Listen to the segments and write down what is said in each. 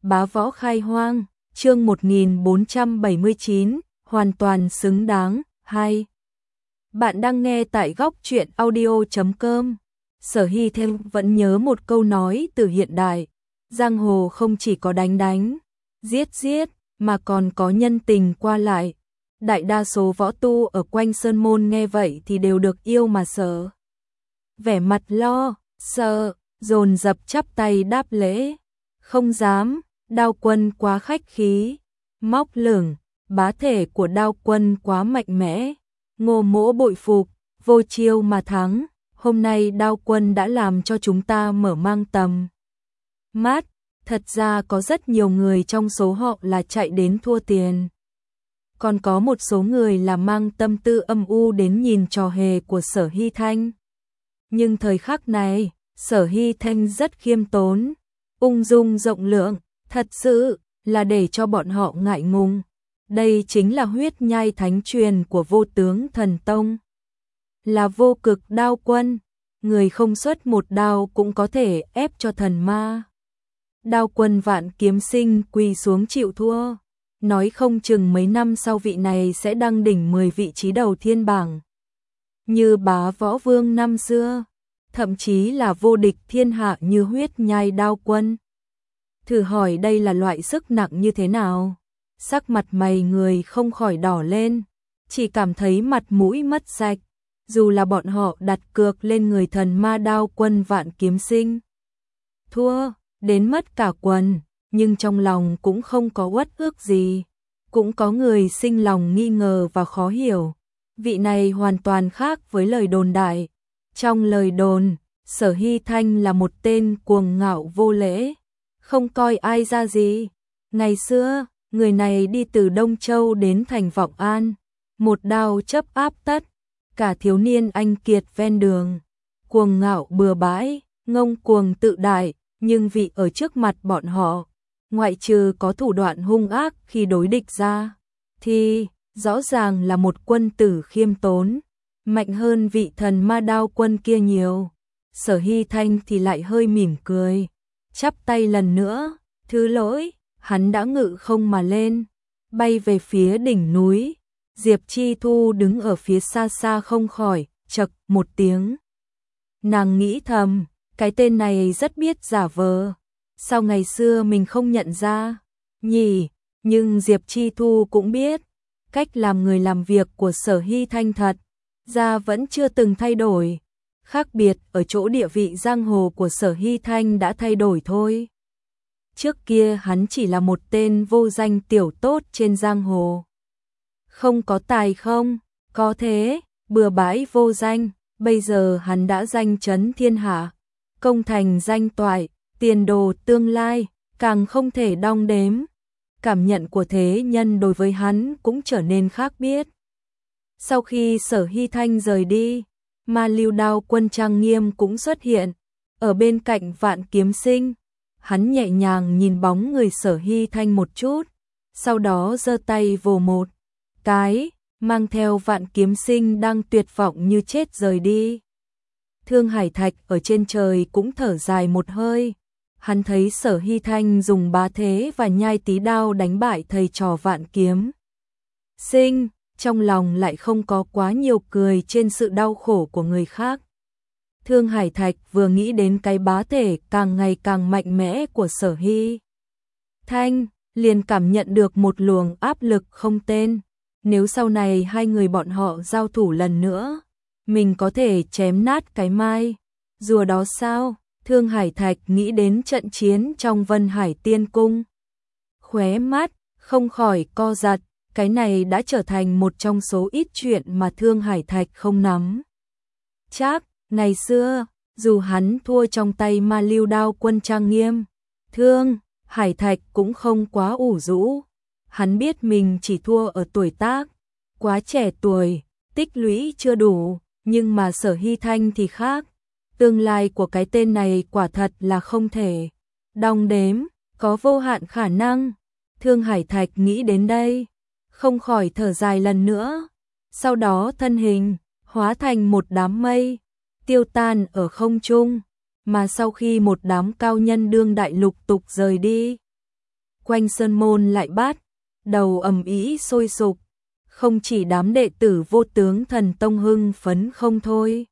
Bá Võ Khai Hoang, chương 1479, hoàn toàn xứng đáng, 2. Bạn đang nghe tại góc truyện audio.com. Sở Hy thêm vẫn nhớ một câu nói từ hiện đại, giang hồ không chỉ có đánh, giết, mà còn có nhân tình qua lại. Đại đa số võ tu ở quanh Sơn Môn nghe vậy thì đều được yêu mà sợ. Vẻ mặt lo, sợ, dồn dập chắp tay đáp lễ. Không dám, Đao Quân quá khách khí, móc lửng, bá thể của Đao Quân quá mạnh mẽ. Ngô Mỗ bội phục, vô chiêu mà thắng, hôm nay Đao Quân đã làm cho chúng ta mở mang tầm mắt, thật ra có rất nhiều người trong số họ là chạy đến thua tiền. Còn có một số người là mang tâm tư âm u đến nhìn trò hề của Sở Hy Thanh. Nhưng thời khắc này, Sở Hy Thanh rất khiêm tốn, ung dung rộng lượng, thật sự là để cho bọn họ ngại ngùng. Đây chính là huyết nhai thánh truyền của Vô Tướng Thần Tông. Là vô cực đao quân, người không xuất một đao cũng có thể ép cho thần ma. Đao Quân Vạn Kiếm Sinh quỳ xuống chịu thua, nói không chừng mấy năm sau vị này sẽ đăng đỉnh 10 vị trí đầu thiên bảng. Như Bá Võ Vương năm xưa, thậm chí là vô địch thiên hạ như huyết nhai Đao Quân. Thử hỏi đây là loại sức nặng như thế nào? Sắc mặt mày người không khỏi đỏ lên, chỉ cảm thấy mặt mũi mất sạch. Dù là bọn họ đặt cược lên người thần ma Đao Quân Vạn Kiếm Sinh, thua đến mất cả quần, nhưng trong lòng cũng không có uất ức gì. Cũng có người sinh lòng nghi ngờ và khó hiểu. Vị này hoàn toàn khác với lời đồn đại. Trong lời đồn, Sở Hy Thanh là một tên cuồng ngạo vô lễ, không coi ai ra gì. Ngày xưa, người này đi từ Đông Châu đến thành Vọng An, một đao chấp áp tất cả thiếu niên anh kiệt ven đường. Cuồng ngạo bừa bãi, ngông cuồng tự đại, nhưng vị ở trước mặt bọn họ, ngoại trừ có thủ đoạn hung ác khi đối địch ra, thì rõ ràng là một quân tử khiêm tốn, mạnh hơn vị thần ma Đao Quân kia nhiều. Sở Hy Thanh thì lại hơi mỉm cười, chắp tay lần nữa, thứ lỗi, hắn đã ngự không mà lên, bay về phía đỉnh núi. Diệp Chi Thu đứng ở phía xa xa không khỏi chậc một tiếng. Nàng nghĩ thầm, cái tên này rất biết giả vờ, sao ngày xưa mình không nhận ra nhỉ? Nhưng Diệp Chi Thu cũng biết, cách làm người làm việc của Sở Hy Thanh thật ra vẫn chưa từng thay đổi. Khác biệt ở chỗ địa vị giang hồ của Sở Hy Thanh đã thay đổi thôi. Trước kia hắn chỉ là một tên vô danh tiểu tốt trên giang hồ. Không có tài không, có thế, bừa bãi vô danh, bây giờ hắn đã danh chấn thiên hạ, công thành danh toại, tiền đồ tương lai, càng không thể đong đếm. Cảm nhận của thế nhân đối với hắn cũng trở nên khác biệt. Sau khi Sở Hy Thanh rời đi, Ma Lưu Đao Quân trang nghiêm cũng xuất hiện, ở bên cạnh Vạn Kiếm Sinh. Hắn nhẹ nhàng nhìn bóng người Sở Hy Thanh một chút, sau đó giơ tay vồ một cái, mang theo Vạn Kiếm Sinh đang tuyệt vọng như chết rời đi. Thương Hải Thạch ở trên trời cũng thở dài một hơi. Hắn thấy Sở Hy Thanh dùng bá thế và nhai tí đao đánh bại thầy trò Vạn Kiếm Sinh, trong lòng lại không có quá nhiều cười trên sự đau khổ của người khác. Thương Hải Thạch vừa nghĩ đến cái bá thể càng ngày càng mạnh mẽ của Sở Hy Thanh, liền cảm nhận được một luồng áp lực không tên. Nếu sau này hai người bọn họ giao thủ lần nữa, mình có thể chém nát cái mai rùa đó sao? Thương Hải Thạch nghĩ đến trận chiến trong Vân Hải Tiên Cung, khóe mắt không khỏi co giật. Cái này đã trở thành một trong số ít chuyện mà Thương Hải Thạch không nắm chắc. Ngày xưa, dù hắn thua trong tay Ma Lưu Đao Quân trang nghiêm, Thương Hải Thạch cũng không quá ủ rũ. Hắn biết mình chỉ thua ở tuổi tác, quá trẻ tuổi, tích lũy chưa đủ, nhưng mà Sở Hy Thanh thì khác. Tương lai của cái tên này quả thật là không thể đong đếm, có vô hạn khả năng. Thương Hải Thạch nghĩ đến đây, không khỏi thở dài lần nữa. Sau đó thân hình hóa thành một đám mây, tiêu tan ở không trung, mà sau khi một đám cao nhân đương đại lục tục rời đi, quanh sơn môn lại bắt đầu ầm ĩ sôi sục, không chỉ đám đệ tử Vô Tướng Thần Tông hưng phấn không thôi,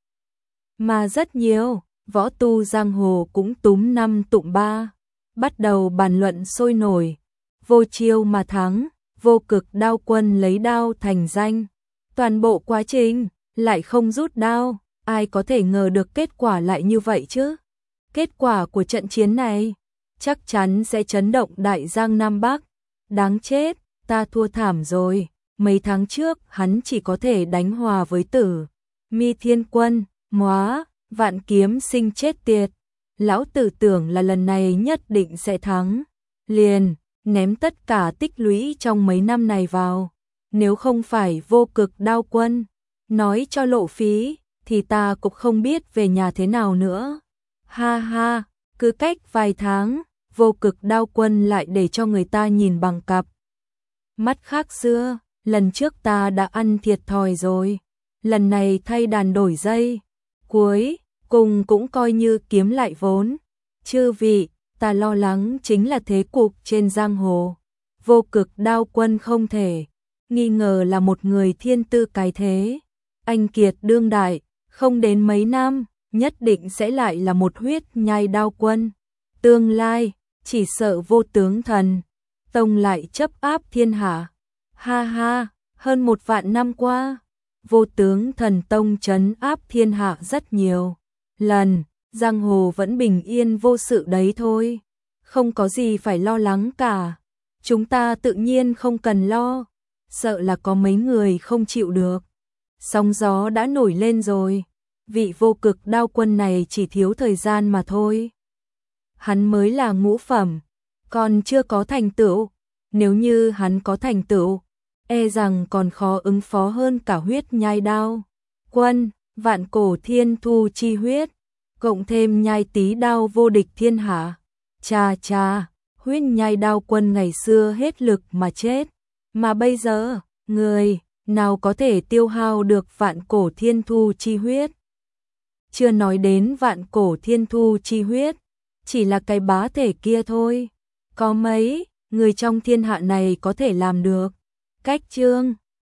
mà rất nhiều võ tu giang hồ cũng túm năm tụm ba, bắt đầu bàn luận sôi nổi. Vô chiêu mà thắng, Vô Cực Đao Quân lấy đao thành danh. Toàn bộ quá trình lại không rút đao, ai có thể ngờ được kết quả lại như vậy chứ? Kết quả của trận chiến này chắc chắn sẽ chấn động đại giang Nam Bắc. Đáng chết, ta thua thảm rồi. Mấy tháng trước hắn chỉ có thể đánh hòa với Tử Mi Thiên Quân, móa, Vạn Kiếm Sinh chết tiệt. Lão tử tưởng là lần này nhất định sẽ thắng, liền ném tất cả tích lũy trong mấy năm này vào. Nếu không phải Vô Cực Đao Quân nói cho lộ phí, thì ta cũng không biết về nhà thế nào nữa. Ha ha, cứ cách vài tháng, Vô Cực Đao Quân lại để cho người ta nhìn bằng cặp mắt khác xưa. Lần trước ta đã ăn thiệt thòi rồi, lần này thay đàn đổi dây, cuối cùng cũng coi như kiếm lại vốn. Chư vị, ta lo lắng chính là thế cục trên giang hồ. Vô Cực Đao Quân không thể nghi ngờ là một người thiên tư cái thế, anh kiệt đương đại, không đến mấy năm, nhất định sẽ lại là một huyết nhai đao quân. Tương lai, chỉ sợ Vô Tướng Thần Tông lại chấp áp thiên hạ. Ha ha, hơn 1 vạn năm qua, Vô Tướng Thần Tông trấn áp thiên hạ rất nhiều lần, giang hồ vẫn bình yên vô sự đấy thôi, không có gì phải lo lắng cả. Chúng ta tự nhiên không cần lo, sợ là có mấy người không chịu được. Sóng gió đã nổi lên rồi, vị Vô Cực Đao Quân này chỉ thiếu thời gian mà thôi. Hắn mới là ngũ phẩm, còn chưa có thành tựu, nếu như hắn có thành tựu, e rằng còn khó ứng phó hơn cả huyết nhai đao quân, vạn cổ thiên thu chi huyết, cộng thêm nhai tí đao vô địch thiên hạ. Chà chà, huyết nhai đao quân ngày xưa hết lực mà chết, mà bây giờ, người nào có thể tiêu hao được vạn cổ thiên thu chi huyết? Chưa nói đến vạn cổ thiên thu chi huyết, chỉ là cái bá thể kia thôi, có mấy người trong thiên hạ này có thể làm được. Cách chương